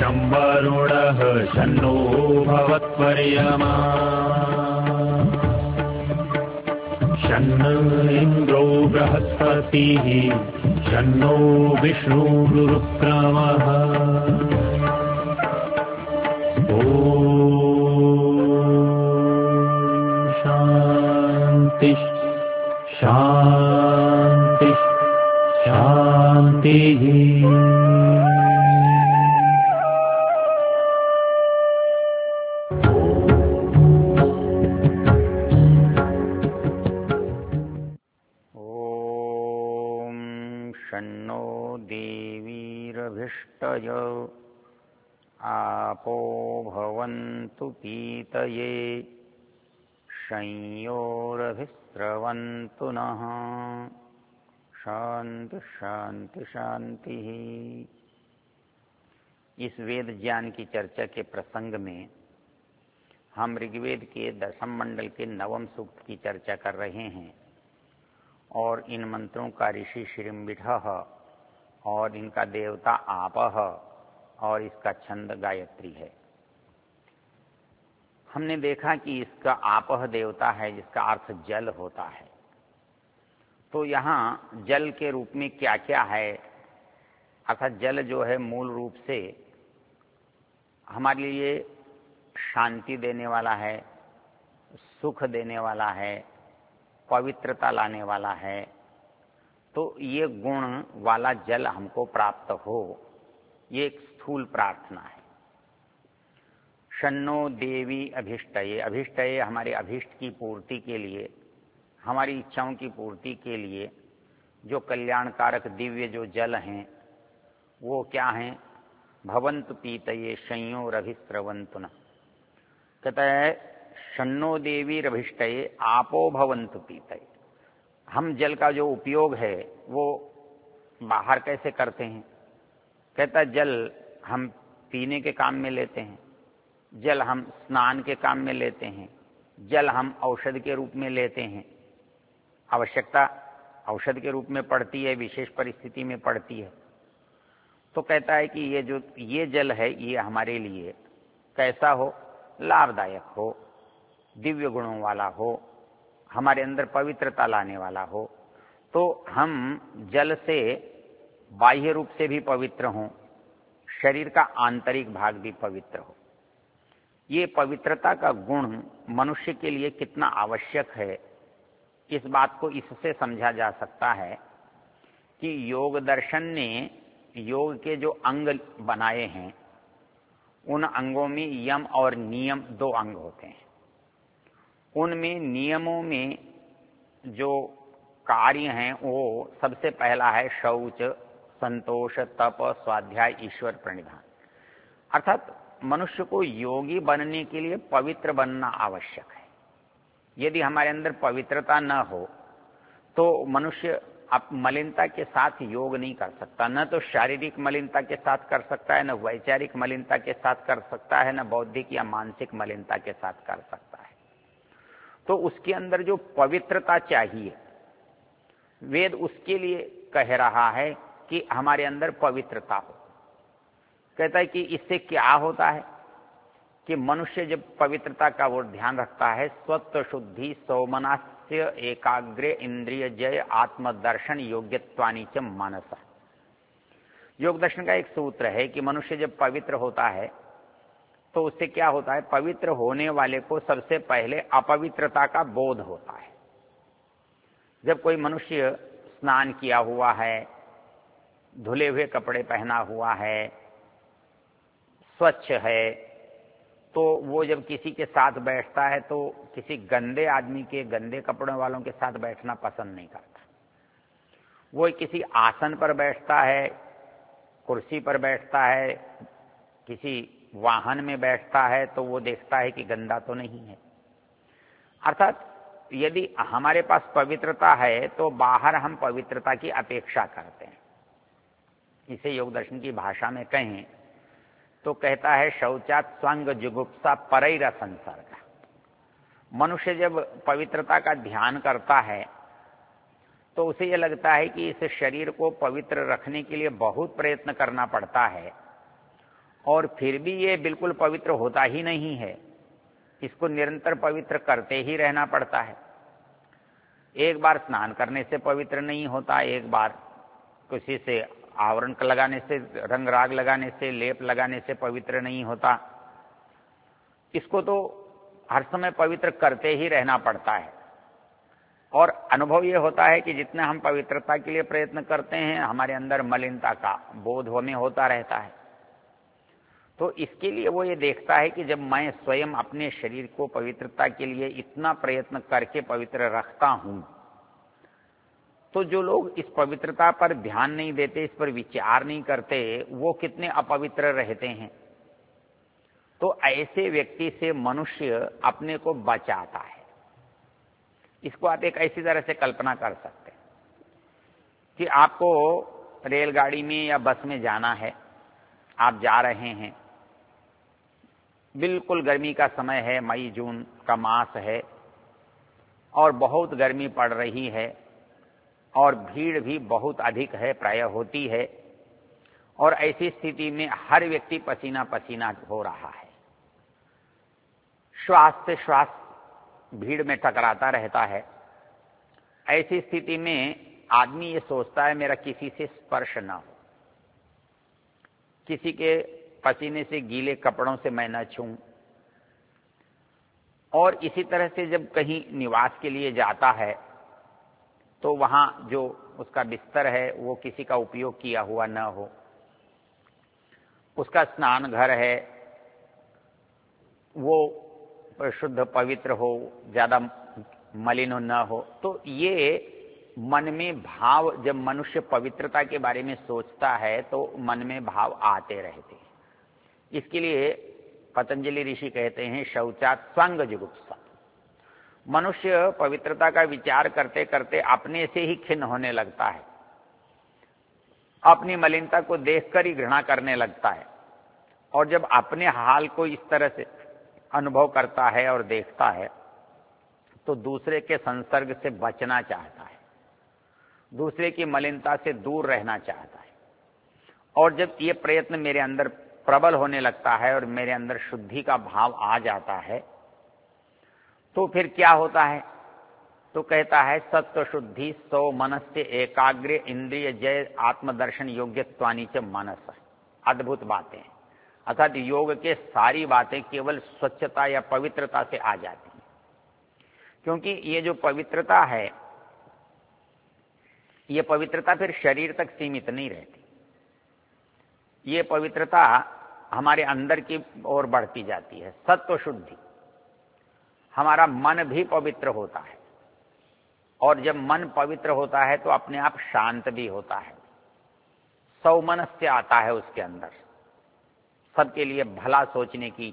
शं वरुणः शन्नो भवत्वर्यमा शन्न इन्द्रो बृहस्पतिः शन्नो विष्णुरुक्रमः ॐ शान्ति शान्ति शान्तिः। शन्नो देवीरभिष्टय आपो भवन्तु पीतये संयोरभिस्रवन्तु नः शांति शांति शांति। इस वेद ज्ञान की चर्चा के प्रसंग में हम ऋग्वेद के 10वें मंडल के 9वें सूक्त की चर्चा कर रहे हैं और इन मंत्रों का ऋषि श्रीम्बिठः और इनका देवता आपः और इसका छंद गायत्री है। हमने देखा कि इसका आपः देवता है जिसका अर्थ जल होता है। तो यहाँ जल के रूप में क्या क्या है, अर्थात जल जो है मूल रूप से हमारे लिए शांति देने वाला है, सुख देने वाला है, पवित्रता लाने वाला है। तो ये गुण वाला जल हमको प्राप्त हो, ये एक स्थूल प्रार्थना है। शन्नो देवी अभिष्टये, अभिष्टये हमारे अभिष्ट की पूर्ति के लिए, हमारी इच्छाओं की पूर्ति के लिए जो कल्याणकारक दिव्य जो जल हैं वो क्या हैं? भवन्तु पीतये संयोरभिस्रवन्तु न। कहता है शन्नो देवी रभिष्टये आपो भवन्तु पीतये। हम जल का जो उपयोग है वो बाहर कैसे करते हैं? कहता है जल हम पीने के काम में लेते हैं, जल हम स्नान के काम में लेते हैं, जल हम औषधि के रूप में लेते हैं। आवश्यकता औषधि के रूप में पड़ती है, विशेष परिस्थिति में पड़ती है। तो कहता है कि ये जल है ये हमारे लिए कैसा हो? लाभदायक हो, दिव्य गुणों वाला हो, हमारे अंदर पवित्रता लाने वाला हो। तो हम जल से बाह्य रूप से भी पवित्र हों, शरीर का आंतरिक भाग भी पवित्र हो। ये पवित्रता का गुण मनुष्य के लिए कितना आवश्यक है, इस बात को इससे समझा जा सकता है कि योग दर्शन ने योग के जो अंग बनाए हैं उन अंगों में यम और नियम 2 अंग होते हैं। उनमें नियमों में जो कार्य हैं वो सबसे पहला है शौच, संतोष, तप, स्वाध्याय, ईश्वर प्रणिधान। अर्थात मनुष्य को योगी बनने के लिए पवित्र बनना आवश्यक है। यदि हमारे अंदर पवित्रता न हो तो मनुष्य अब मलिनता के साथ योग नहीं कर सकता। न तो शारीरिक मलिनता के साथ कर सकता है, न वैचारिक मलिनता के साथ कर सकता है, न बौद्धिक या मानसिक मलिनता के साथ कर सकता है। तो उसके अंदर जो पवित्रता चाहिए, वेद उसके लिए कह रहा है कि हमारे अंदर पवित्रता हो। कहता है कि इससे क्या होता है कि मनुष्य जब पवित्रता का वो ध्यान रखता है, स्वत्व शुद्धि सौमनस्य एकाग्रे इंद्रिय जय आत्मदर्शन योग्यत्वानि च मानस। योग दर्शन का एक सूत्र है कि मनुष्य जब पवित्र होता है तो उससे क्या होता है? पवित्र होने वाले को सबसे पहले अपवित्रता का बोध होता है। जब कोई मनुष्य स्नान किया हुआ है, धुले हुए कपड़े पहना हुआ है, स्वच्छ है, तो वो जब किसी के साथ बैठता है तो किसी गंदे आदमी के, गंदे कपड़ों वालों के साथ बैठना पसंद नहीं करता। वो किसी आसन पर बैठता है, कुर्सी पर बैठता है, किसी वाहन में बैठता है तो वो देखता है कि गंदा तो नहीं है। अर्थात यदि हमारे पास पवित्रता है तो बाहर हम पवित्रता की अपेक्षा करते हैं। इसे योग दर्शन की भाषा में कहें तो कहता है शौचात स्वांग जुगुप्सा परैर संसर्ग। मनुष्य जब पवित्रता का ध्यान करता है तो उसे यह लगता है कि इस शरीर को पवित्र रखने के लिए बहुत प्रयत्न करना पड़ता है और फिर भी ये बिल्कुल पवित्र होता ही नहीं है, इसको निरंतर पवित्र करते ही रहना पड़ता है। एक बार स्नान करने से पवित्र नहीं होता, एक बार किसी से आवरण लगाने से, रंग राग लगाने से, लेप लगाने से पवित्र नहीं होता। इसको तो हर समय पवित्र करते ही रहना पड़ता है। और अनुभव ये होता है कि जितना हम पवित्रता के लिए प्रयत्न करते हैं, हमारे अंदर मलिनता का बोध हमें होता रहता है। तो इसके लिए वो ये देखता है कि जब मैं स्वयं अपने शरीर को पवित्रता के लिए इतना प्रयत्न करके पवित्र रखता हूं, तो जो लोग इस पवित्रता पर ध्यान नहीं देते, इस पर विचार नहीं करते, वो कितने अपवित्र रहते हैं। तो ऐसे व्यक्ति से मनुष्य अपने को बचाता है। इसको आप एक ऐसी तरह से कल्पना कर सकते हैं कि आपको रेलगाड़ी में या बस में जाना है, आप जा रहे हैं, बिल्कुल गर्मी का समय है, मई जून का मास है और बहुत गर्मी पड़ रही है और भीड़ भी बहुत अधिक है, प्रायः होती है, और ऐसी स्थिति में हर व्यक्ति पसीना पसीना हो रहा है, श्वास से श्वास भीड़ में टकराता रहता है। ऐसी स्थिति में आदमी ये सोचता है मेरा किसी से स्पर्श ना हो, किसी के पसीने से गीले कपड़ों से मैं न छूं। और इसी तरह से जब कहीं निवास के लिए जाता है तो वहां जो उसका बिस्तर है वो किसी का उपयोग किया हुआ न हो, उसका स्नान घर है वो शुद्ध पवित्र हो, ज्यादा मलिन न हो। तो ये मन में भाव, जब मनुष्य पवित्रता के बारे में सोचता है तो मन में भाव आते रहते हैं। इसके लिए पतंजलि ऋषि कहते हैं शौचात् स्वंग जुगुप्सा। मनुष्य पवित्रता का विचार करते करते अपने से ही खिन्न होने लगता है, अपनी मलिनता को देखकर ही घृणा करने लगता है। और जब अपने हाल को इस तरह से अनुभव करता है और देखता है तो दूसरे के संसर्ग से बचना चाहता है, दूसरे की मलिनता से दूर रहना चाहता है। और जब ये प्रयत्न मेरे अंदर प्रबल होने लगता है और मेरे अंदर शुद्धि का भाव आ जाता है तो फिर क्या होता है? तो कहता है सत्व शुद्धि सौ मनस्य एकाग्र इंद्रिय जय आत्मदर्शन योग्यत्वानि च मनस। अद्भुत बातें, अर्थात योग के सारी बातें केवल स्वच्छता या पवित्रता से आ जाती हैं। क्योंकि ये जो पवित्रता है, ये पवित्रता फिर शरीर तक सीमित नहीं रहती, ये पवित्रता हमारे अंदर की ओर बढ़ती जाती है। सत्व शुद्धि, हमारा मन भी पवित्र होता है, और जब मन पवित्र होता है तो अपने आप शांत भी होता है, सौमनस्य आता है उसके अंदर, सबके लिए भला सोचने की,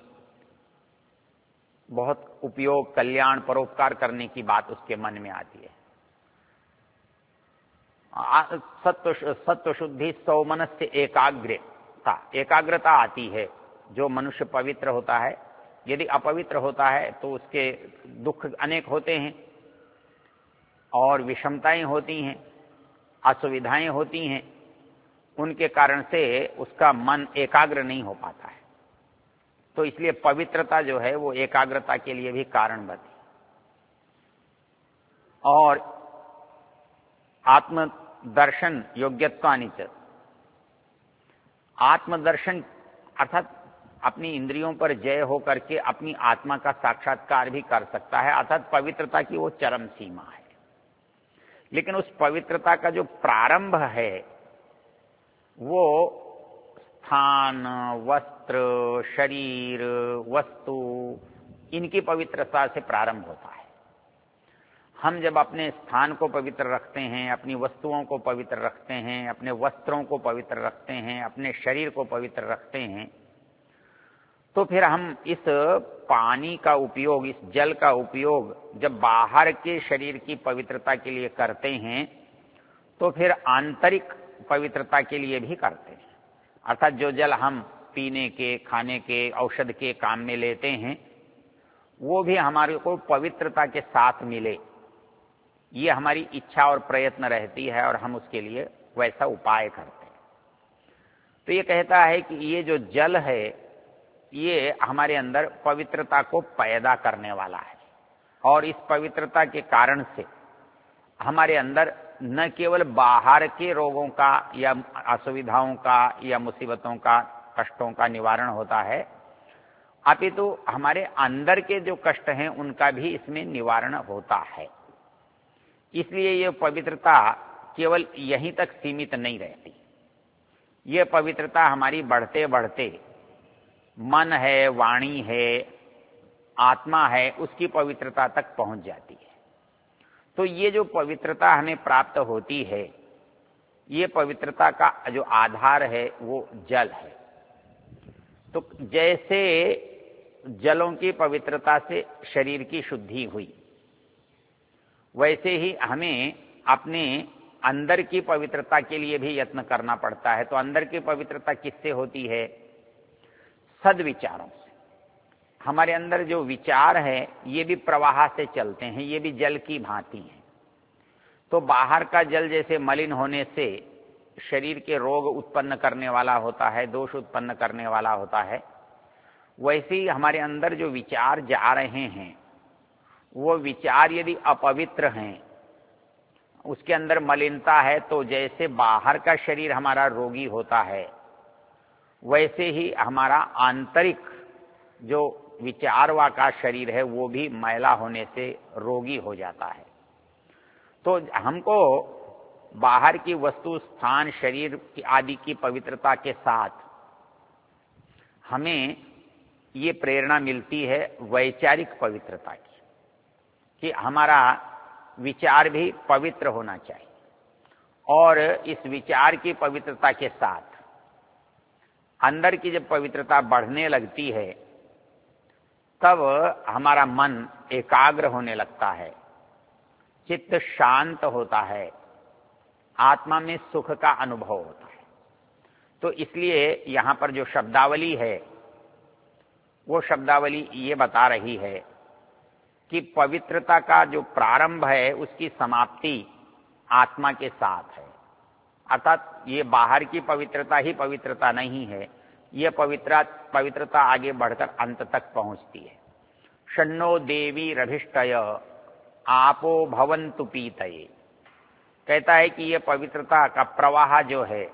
बहुत उपयोग, कल्याण, परोपकार करने की बात उसके मन में आती है। सत्व शुद्धि सौमनस्य एकाग्रता, एकाग्रता आती है। जो मनुष्य पवित्र होता है, यदि अपवित्र होता है तो उसके दुख अनेक होते हैं और विषमताएं होती हैं, असुविधाएं होती हैं, उनके कारण से उसका मन एकाग्र नहीं हो पाता है। तो इसलिए पवित्रता जो है वो एकाग्रता के लिए भी कारण बनती। और आत्मदर्शन योग्यत्वानि च, आत्मदर्शन अर्थात अपनी इंद्रियों पर जय होकर के अपनी आत्मा का साक्षात्कार भी कर सकता है, अर्थात पवित्रता की वो चरम सीमा है। लेकिन उस पवित्रता का जो प्रारंभ है वो स्थान, वस्त्र, शरीर, वस्तु, इनकी पवित्रता से प्रारंभ होता है। हम जब अपने स्थान को पवित्र रखते हैं, अपनी वस्तुओं को पवित्र रखते हैं, अपने वस्त्रों को पवित्र रखते हैं, अपने शरीर को पवित्र रखते हैं, तो फिर हम इस पानी का उपयोग, इस जल का उपयोग जब बाहर के शरीर की पवित्रता के लिए करते हैं तो फिर आंतरिक पवित्रता के लिए भी करते हैं। अर्थात जो जल हम पीने के, खाने के, औषध के काम में लेते हैं वो भी हमारे को पवित्रता के साथ मिले, ये हमारी इच्छा और प्रयत्न रहती है और हम उसके लिए वैसा उपाय करते हैं। तो ये कहता है कि ये जो जल है ये हमारे अंदर पवित्रता को पैदा करने वाला है, और इस पवित्रता के कारण से हमारे अंदर न केवल बाहर के रोगों का या असुविधाओं का या मुसीबतों का, कष्टों का निवारण होता है, अपितु हमारे अंदर के जो कष्ट हैं उनका भी इसमें निवारण होता है। इसलिए ये पवित्रता केवल यहीं तक सीमित नहीं रहती। ये पवित्रता हमारी बढ़ते बढ़ते मन है, वाणी है, आत्मा है, उसकी पवित्रता तक पहुंच जाती है। तो ये जो पवित्रता हमें प्राप्त होती है, ये पवित्रता का जो आधार है वो जल है। तो जैसे जलों की पवित्रता से शरीर की शुद्धि हुई, वैसे ही हमें अपने अंदर की पवित्रता के लिए भी यत्न करना पड़ता है। तो अंदर की पवित्रता किससे होती है? सद्विचारों से। हमारे अंदर जो विचार है ये भी प्रवाह से चलते हैं, ये भी जल की भांति है। तो बाहर का जल जैसे मलिन होने से शरीर के रोग उत्पन्न करने वाला होता है, दोष उत्पन्न करने वाला होता है, वैसे ही हमारे अंदर जो विचार जा रहे हैं वो विचार यदि अपवित्र हैं, उसके अंदर मलिनता है, तो जैसे बाहर का शरीर हमारा रोगी होता है, वैसे ही हमारा आंतरिक जो विचारवा का शरीर है वो भी मैला होने से रोगी हो जाता है। तो हमको बाहर की वस्तु, स्थान, शरीर आदि की पवित्रता के साथ हमें ये प्रेरणा मिलती है वैचारिक पवित्रता की, कि हमारा विचार भी पवित्र होना चाहिए। और इस विचार की पवित्रता के साथ अंदर की जब पवित्रता बढ़ने लगती है, तब हमारा मन एकाग्र होने लगता है, चित्त शांत होता है, आत्मा में सुख का अनुभव होता है। तो इसलिए यहां पर जो शब्दावली है वो शब्दावली ये बता रही है कि पवित्रता का जो प्रारंभ है उसकी समाप्ति आत्मा के साथ है। अर्थात ये बाहर की पवित्रता ही पवित्रता नहीं है, ये पवित्रता आगे बढ़कर अंत तक पहुंचती है। शन्नो देवी रभिष्टय आपो भवन्तु पीतये। कहता है कि ये पवित्रता का प्रवाह जो है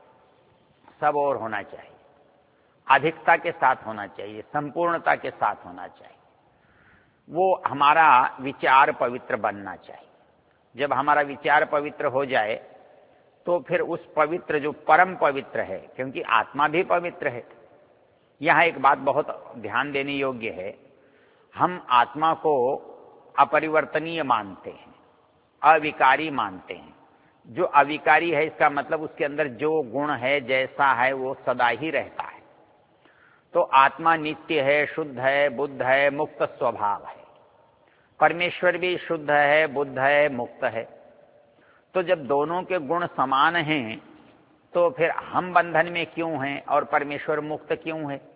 सब ओर होना चाहिए, अधिकता के साथ होना चाहिए, संपूर्णता के साथ होना चाहिए। वो हमारा विचार पवित्र बनना चाहिए। जब हमारा विचार पवित्र हो जाए तो फिर उस पवित्र जो परम पवित्र है, क्योंकि आत्मा भी पवित्र है। यहां एक बात बहुत ध्यान देने योग्य है, हम आत्मा को अपरिवर्तनीय मानते हैं, अविकारी मानते हैं। जो अविकारी है इसका मतलब उसके अंदर जो गुण है, जैसा है, वो सदा ही रहता है। तो आत्मा नित्य है, शुद्ध है, बुद्ध है, मुक्त स्वभाव है। परमेश्वर भी शुद्ध है, बुद्ध है, मुक्त है। तो जब दोनों के गुण समान हैं तो फिर हम बंधन में क्यों हैं और परमेश्वर मुक्त क्यों है?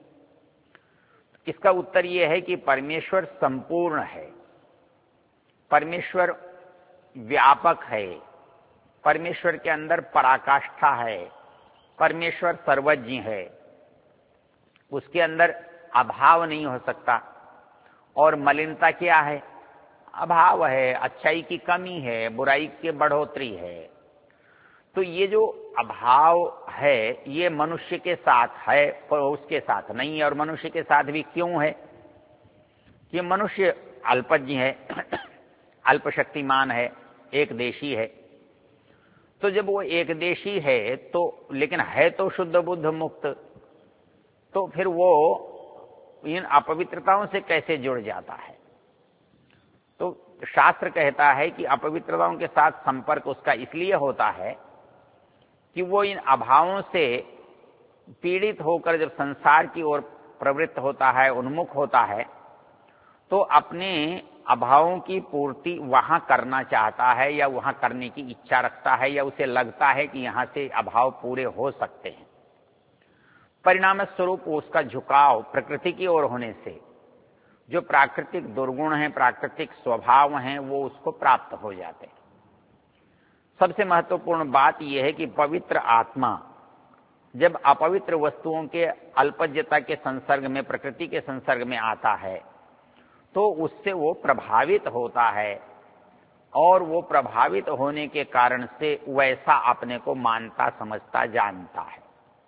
इसका उत्तर यह है कि परमेश्वर संपूर्ण है, परमेश्वर व्यापक है, परमेश्वर के अंदर पराकाष्ठा है, परमेश्वर सर्वज्ञ है, उसके अंदर अभाव नहीं हो सकता। और मलिनता क्या है? अभाव है, अच्छाई की कमी है, बुराई की बढ़ोतरी है। तो ये जो अभाव है ये मनुष्य के साथ है पर उसके साथ नहीं है। और मनुष्य के साथ भी क्यों है? कि मनुष्य अल्पज्ञ है, अल्पशक्तिमान है, एक देशी है। तो जब वो एक देशी है तो लेकिन है तो शुद्ध बुद्ध मुक्त, तो फिर वो इन अपवित्रताओं से कैसे जुड़ जाता है? तो शास्त्र कहता है कि अपवित्रताओं के साथ संपर्क उसका इसलिए होता है कि वो इन अभावों से पीड़ित होकर जब संसार की ओर प्रवृत्त होता है, उन्मुख होता है, तो अपने अभावों की पूर्ति वहां करना चाहता है या वहां करने की इच्छा रखता है, या उसे लगता है कि यहां से अभाव पूरे हो सकते हैं। परिणाम स्वरूप उसका झुकाव प्रकृति की ओर होने से जो प्राकृतिक दुर्गुण हैं, प्राकृतिक स्वभाव हैं, वो उसको प्राप्त हो जाते हैं। सबसे महत्वपूर्ण बात यह है कि पवित्र आत्मा जब अपवित्र वस्तुओं के अल्पज्यता के संसर्ग में, प्रकृति के संसर्ग में आता है तो उससे वो प्रभावित होता है, और वो प्रभावित होने के कारण से वैसा अपने को मानता, समझता, जानता है।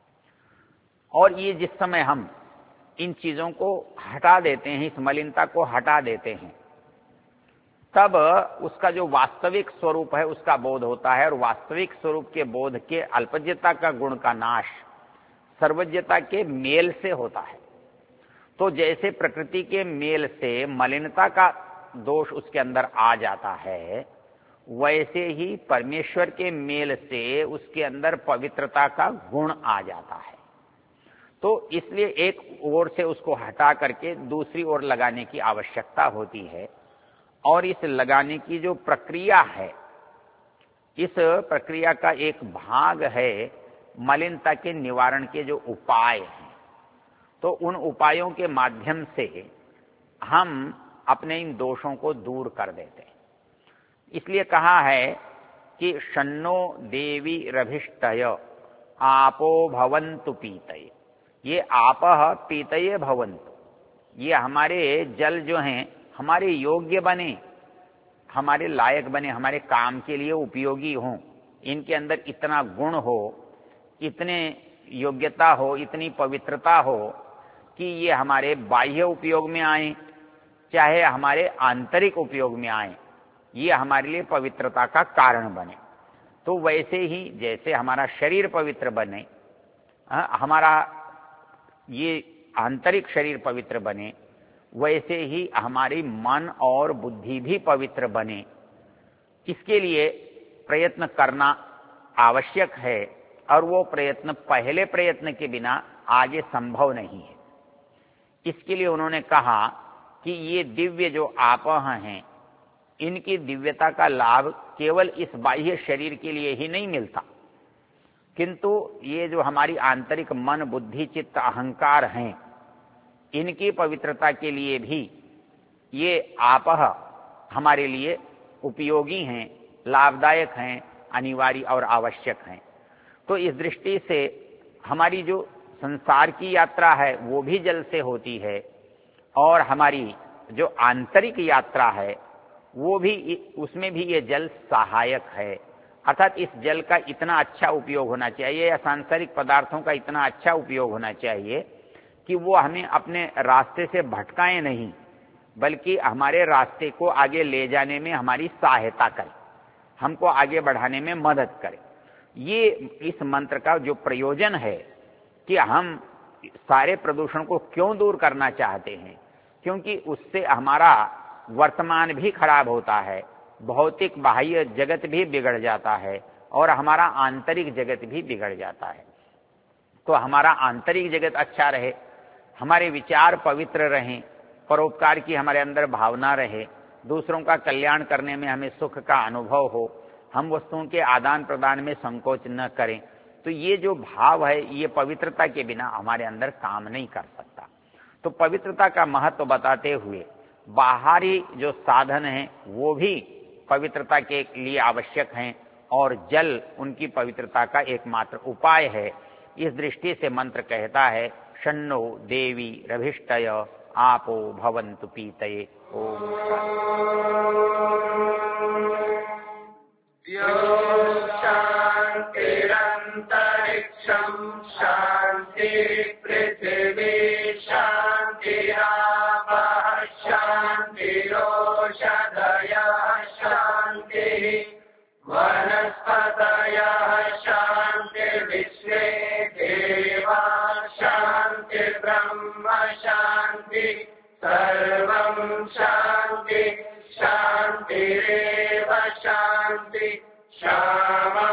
और ये जिस समय हम इन चीजों को हटा देते हैं, इस मलिनता को हटा देते हैं, तब उसका जो वास्तविक स्वरूप है उसका बोध होता है। और वास्तविक स्वरूप के बोध के अल्पज्यता का गुण का नाश सर्वज्ञता के मेल से होता है। तो जैसे प्रकृति के मेल से मलिनता का दोष उसके अंदर आ जाता है, वैसे ही परमेश्वर के मेल से उसके अंदर पवित्रता का गुण आ जाता है। तो इसलिए एक ओर से उसको हटा करके दूसरी ओर लगाने की आवश्यकता होती है। और इस लगाने की जो प्रक्रिया है, इस प्रक्रिया का एक भाग है मलिनता के निवारण के जो उपाय हैं। तो उन उपायों के माध्यम से हम अपने इन दोषों को दूर कर देते हैं। इसलिए कहा है कि शन्नो देवी रभिष्टय आपो भवन्तु पीतये। ये आपह पीतये भवन्तु, ये हमारे जल जो हैं हमारे योग्य बने, हमारे लायक बने, हमारे काम के लिए उपयोगी हों, इनके अंदर इतना गुण हो, इतने योग्यता हो, इतनी पवित्रता हो कि ये हमारे बाह्य उपयोग में आए, चाहे हमारे आंतरिक उपयोग में आए, ये हमारे लिए पवित्रता का कारण बने। तो वैसे ही जैसे हमारा शरीर पवित्र बने, हमारा ये आंतरिक शरीर पवित्र बने, वैसे ही हमारी मन और बुद्धि भी पवित्र बने। इसके लिए प्रयत्न करना आवश्यक है, और वो प्रयत्न पहले प्रयत्न के बिना आगे संभव नहीं है। इसके लिए उन्होंने कहा कि ये दिव्य जो आपह हैं, इनकी दिव्यता का लाभ केवल इस बाह्य शरीर के लिए ही नहीं मिलता, किंतु ये जो हमारी आंतरिक मन, बुद्धि, चित्त, अहंकार हैं, इनकी पवित्रता के लिए भी ये आपह हमारे लिए उपयोगी हैं, लाभदायक हैं, अनिवार्य और आवश्यक हैं। तो इस दृष्टि से हमारी जो संसार की यात्रा है वो भी जल से होती है, और हमारी जो आंतरिक यात्रा है वो भी, उसमें भी ये जल सहायक है। अर्थात इस जल का इतना अच्छा उपयोग होना चाहिए, या सांसारिक पदार्थों का इतना अच्छा उपयोग होना चाहिए कि वो हमें अपने रास्ते से भटकाए नहीं, बल्कि हमारे रास्ते को आगे ले जाने में हमारी सहायता करे, हमको आगे बढ़ाने में मदद करे। ये इस मंत्र का जो प्रयोजन है कि हम सारे प्रदूषण को क्यों दूर करना चाहते हैं, क्योंकि उससे हमारा वर्तमान भी खराब होता है, भौतिक बाह्य जगत भी बिगड़ जाता है, और हमारा आंतरिक जगत भी बिगड़ जाता है। तो हमारा आंतरिक जगत अच्छा रहे, हमारे विचार पवित्र रहें, परोपकार की हमारे अंदर भावना रहे, दूसरों का कल्याण करने में हमें सुख का अनुभव हो, हम वस्तुओं के आदान प्रदान में संकोच न करें, तो ये जो भाव है ये पवित्रता के बिना हमारे अंदर काम नहीं कर सकता। तो पवित्रता का महत्व बताते हुए बाहरी जो साधन हैं वो भी पवित्रता के लिए आवश्यक हैं, और जल उनकी पवित्रता का एकमात्र उपाय है। इस दृष्टि से मंत्र कहता है, शन्नो देवी रभिष्टय आपो भवन्तु पीतये। ओम शान्तिरन्तरिक्षं शान्ति पृथिवी शान्तिरापः शान्तिरोषधयः शान्तिः वनस्पतयः शान्तिर्विश्वे देवा शान्तिर्ब्रह्म शान्ति सर्वं शान्ति शान्तिरेव शान्ति श्यामा